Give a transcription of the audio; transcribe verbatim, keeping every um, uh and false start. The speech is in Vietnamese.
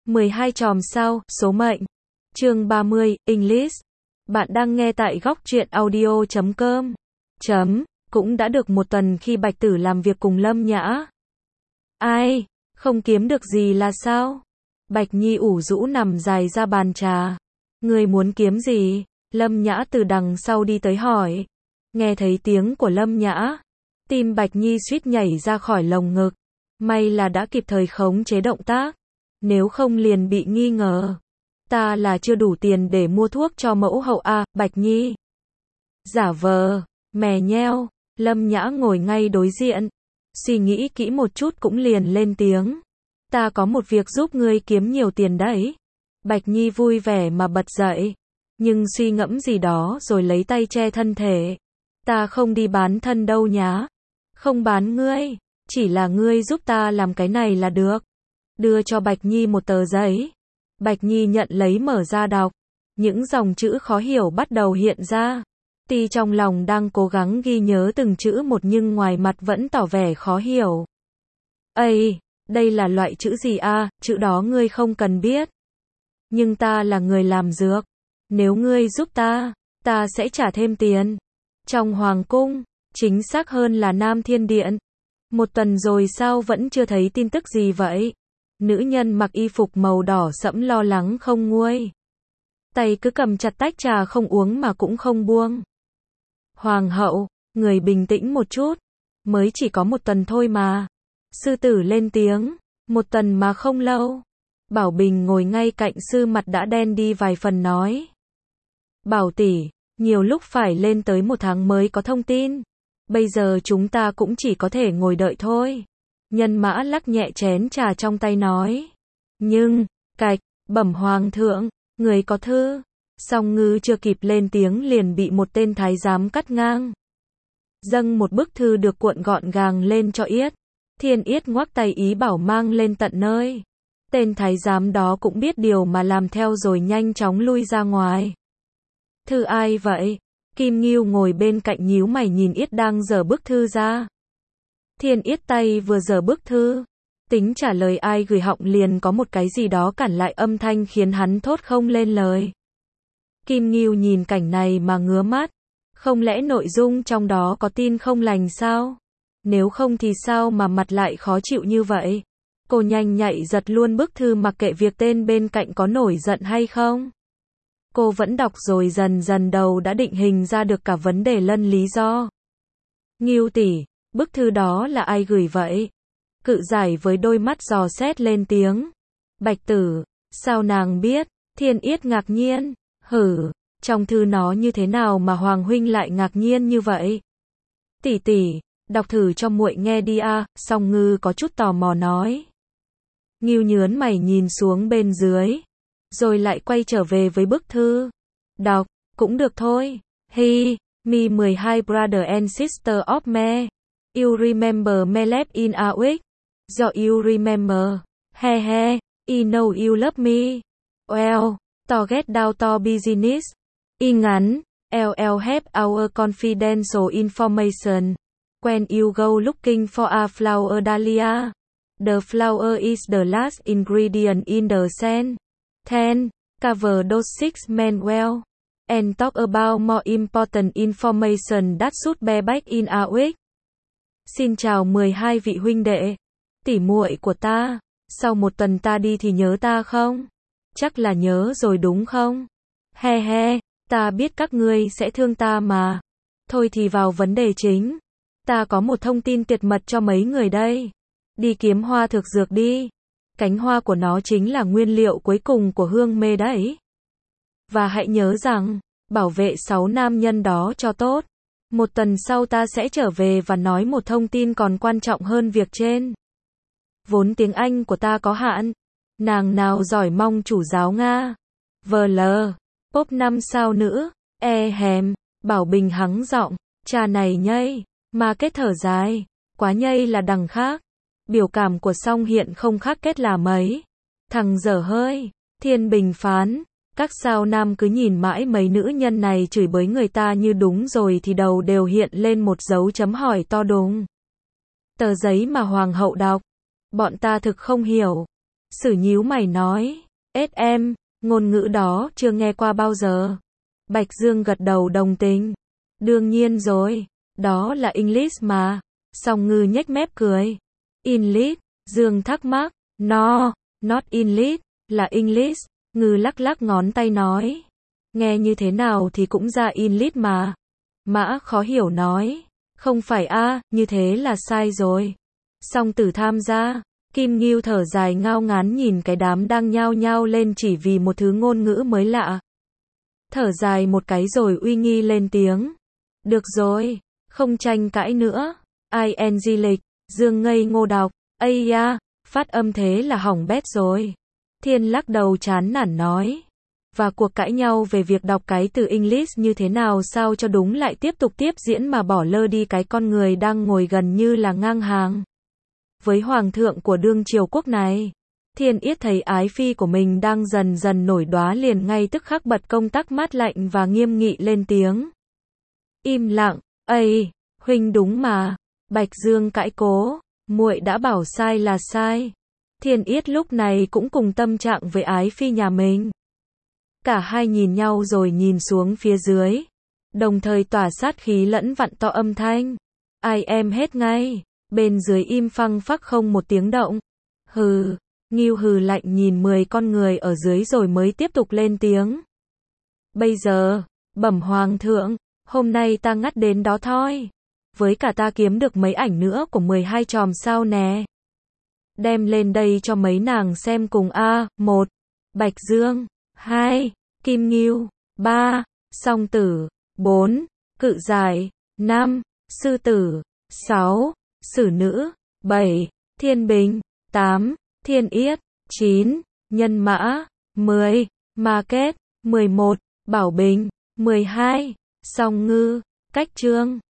mười hai chòm sao, số mệnh. Chương ba mươi, English. Bạn đang nghe tại góc truyện audio chấm com. Chấm, cũng đã được một tuần khi Bạch Tử làm việc cùng Lâm Nhã. Ai, không kiếm được gì là sao? Bạch Nhi ủ rũ nằm dài ra bàn trà. Người muốn kiếm gì? Lâm Nhã từ đằng sau đi tới hỏi. Nghe thấy tiếng của Lâm Nhã, tim Bạch Nhi suýt nhảy ra khỏi lồng ngực. May là đã kịp thời khống chế động tác, nếu không liền bị nghi ngờ. Ta là chưa đủ tiền để mua thuốc cho mẫu hậu à, Bạch Nhi. Giả vờ, mè nheo, Lâm Nhã ngồi ngay đối diện. Suy nghĩ kỹ một chút cũng liền lên tiếng. Ta có một việc giúp ngươi kiếm nhiều tiền đấy. Bạch Nhi vui vẻ mà bật dậy, nhưng suy ngẫm gì đó rồi lấy tay che thân thể. Ta không đi bán thân đâu nhá. Không bán ngươi, chỉ là ngươi giúp ta làm cái này là được. Đưa cho Bạch Nhi một tờ giấy. Bạch Nhi nhận lấy mở ra đọc. Những dòng chữ khó hiểu bắt đầu hiện ra. Ti trong lòng đang cố gắng ghi nhớ từng chữ một nhưng ngoài mặt vẫn tỏ vẻ khó hiểu. Ây, đây là loại chữ gì a? Chữ đó ngươi không cần biết. Nhưng ta là người làm dược. Nếu ngươi giúp ta, ta sẽ trả thêm tiền. Trong hoàng cung, chính xác hơn là Nam Thiên Điện. Một tuần rồi sao vẫn chưa thấy tin tức gì vậy? Nữ nhân mặc y phục màu đỏ sẫm lo lắng không nguôi. Tay cứ cầm chặt tách trà không uống mà cũng không buông. Hoàng hậu, người bình tĩnh một chút. Mới chỉ có một tuần thôi mà. Sư tử lên tiếng. Một tuần mà không lâu. Bảo Bình ngồi ngay cạnh sư mặt đã đen đi vài phần nói. Bảo tỷ, nhiều lúc phải lên tới một tháng mới có thông tin. Bây giờ chúng ta cũng chỉ có thể ngồi đợi thôi. Nhân Mã lắc nhẹ chén trà trong tay nói. Nhưng, cạch, bẩm hoàng thượng, người có thư. Song Ngư chưa kịp lên tiếng liền bị một tên thái giám cắt ngang. Dâng một bức thư được cuộn gọn gàng lên cho Yết. Thiên Yết ngoắc tay ý bảo mang lên tận nơi. Tên thái giám đó cũng biết điều mà làm theo rồi nhanh chóng lui ra ngoài. Thư ai vậy? Kim Ngưu ngồi bên cạnh nhíu mày nhìn Yết đang giở bức thư ra. Thiên Yết tay vừa giở bức thư, tính trả lời ai gửi họng liền có một cái gì đó cản lại âm thanh khiến hắn thốt không lên lời. Kim Ngưu nhìn cảnh này mà ngứa mắt. Không lẽ nội dung trong đó có tin không lành sao? Nếu không thì sao mà mặt lại khó chịu như vậy? Cô nhanh nhạy giật luôn bức thư mặc kệ việc tên bên cạnh có nổi giận hay không. Cô vẫn đọc rồi dần dần đầu đã định hình ra được cả vấn đề lẫn lý do. Ngưu tỷ, bức thư đó là ai gửi vậy? Cự giải với đôi mắt dò xét lên tiếng. Bạch Tử, sao nàng biết? Thiên Yết ngạc nhiên. Hử, trong thư nó như thế nào mà Hoàng huynh lại ngạc nhiên như vậy? Tỷ tỷ, đọc thử cho muội nghe đi a. Song Ngư có chút tò mò nói. Ngưu nhớn mày nhìn xuống bên dưới, rồi lại quay trở về với bức thư. Đọc, cũng được thôi. Hi, me mười hai brother and sister of me. You remember me left in a week? Do you remember? He he, I know you love me. Well, to get down to business. Y ngắn, L L have our confidential information. When you go looking for a flower dahlia, the flower is the last ingredient in the scent. Then, cover those six men well, and talk about more important information that should be back in a week. Xin chào mười hai vị huynh đệ, tỷ muội của ta, sau một tuần ta đi thì nhớ ta không? Chắc là nhớ rồi đúng không? He he, ta biết các ngươi sẽ thương ta mà. Thôi thì vào vấn đề chính. Ta có một thông tin tuyệt mật cho mấy người đây. Đi kiếm hoa thực dược đi. Cánh hoa của nó chính là nguyên liệu cuối cùng của hương mê đấy. Và hãy nhớ rằng, bảo vệ sáu nam nhân đó cho tốt. Một tuần sau ta sẽ trở về và nói một thông tin còn quan trọng hơn việc trên. Vốn tiếng Anh của ta có hạn. Nàng nào giỏi mong chủ giáo Nga. vê lờ, pop năm sao nữa. E hèm, Bảo Bình hắng giọng. Trà này nhây, mà kết thở dài. Quá nhây là đằng khác. Biểu cảm của Song hiện không khác kết là mấy. Thằng dở hơi. Thiên Bình phán. Các sao nam cứ nhìn mãi mấy nữ nhân này chửi bới người ta như đúng rồi thì đầu đều hiện lên một dấu chấm hỏi to đùng. Tờ giấy mà hoàng hậu đọc. Bọn ta thực không hiểu. Sử nhíu mày nói. ét em, ngôn ngữ đó chưa nghe qua bao giờ. Bạch Dương gật đầu đồng tình. Đương nhiên rồi, đó là English mà. Song Ngư nhếch mép cười. English, Dương thắc mắc. No, not English, là English. Ngư lắc lắc ngón tay nói. Nghe như thế nào thì cũng ra English mà. Mã khó hiểu nói. Không phải a, như thế là sai rồi. Song Tử tham gia. Kim Ngưu thở dài ngao ngán nhìn cái đám đang nhao nhao lên chỉ vì một thứ ngôn ngữ mới lạ. Thở dài một cái rồi uy nghi lên tiếng. Được rồi, không tranh cãi nữa. i en giê lịch, Dương ngây ngô đọc. Ây da, phát âm thế là hỏng bét rồi. Thiên lắc đầu chán nản nói. Và cuộc cãi nhau về việc đọc cái từ English như thế nào sao cho đúng lại tiếp tục tiếp diễn mà bỏ lơ đi cái con người đang ngồi gần như là ngang hàng với hoàng thượng của đương triều quốc này. Thiên Yết thấy ái phi của mình đang dần dần nổi đoá liền ngay tức khắc bật công tắc mát lạnh và nghiêm nghị lên tiếng. Im lặng, ây, huynh đúng mà. Bạch Dương cãi cố, muội đã bảo sai là sai. Thiên Yết lúc này cũng cùng tâm trạng với ái phi nhà mình. Cả hai nhìn nhau rồi nhìn xuống phía dưới, đồng thời tỏa sát khí lẫn vặn to âm thanh. Ai em hết ngay. Bên dưới im phăng phắc không một tiếng động. Hừ, Ngưu hừ lạnh nhìn mười con người ở dưới rồi mới tiếp tục lên tiếng. Bây giờ, bẩm hoàng thượng, hôm nay ta ngắt đến đó thôi. Với cả ta kiếm được mấy ảnh nữa của mười hai chòm sao nè. Đem lên đây cho mấy nàng xem cùng a. Một, Bạch Dương. Hai, Kim Ngưu. Ba, Song Tử. Bốn, Cự Giải. Năm, Sư Tử. Sáu, Sử Nữ. Bảy, Thiên Bình. Tám, Thiên Yết. Chín, Nhân Mã. Mười, Ma Kết. Mười một, Bảo Bình. Mười hai, Song Ngư. Cách chương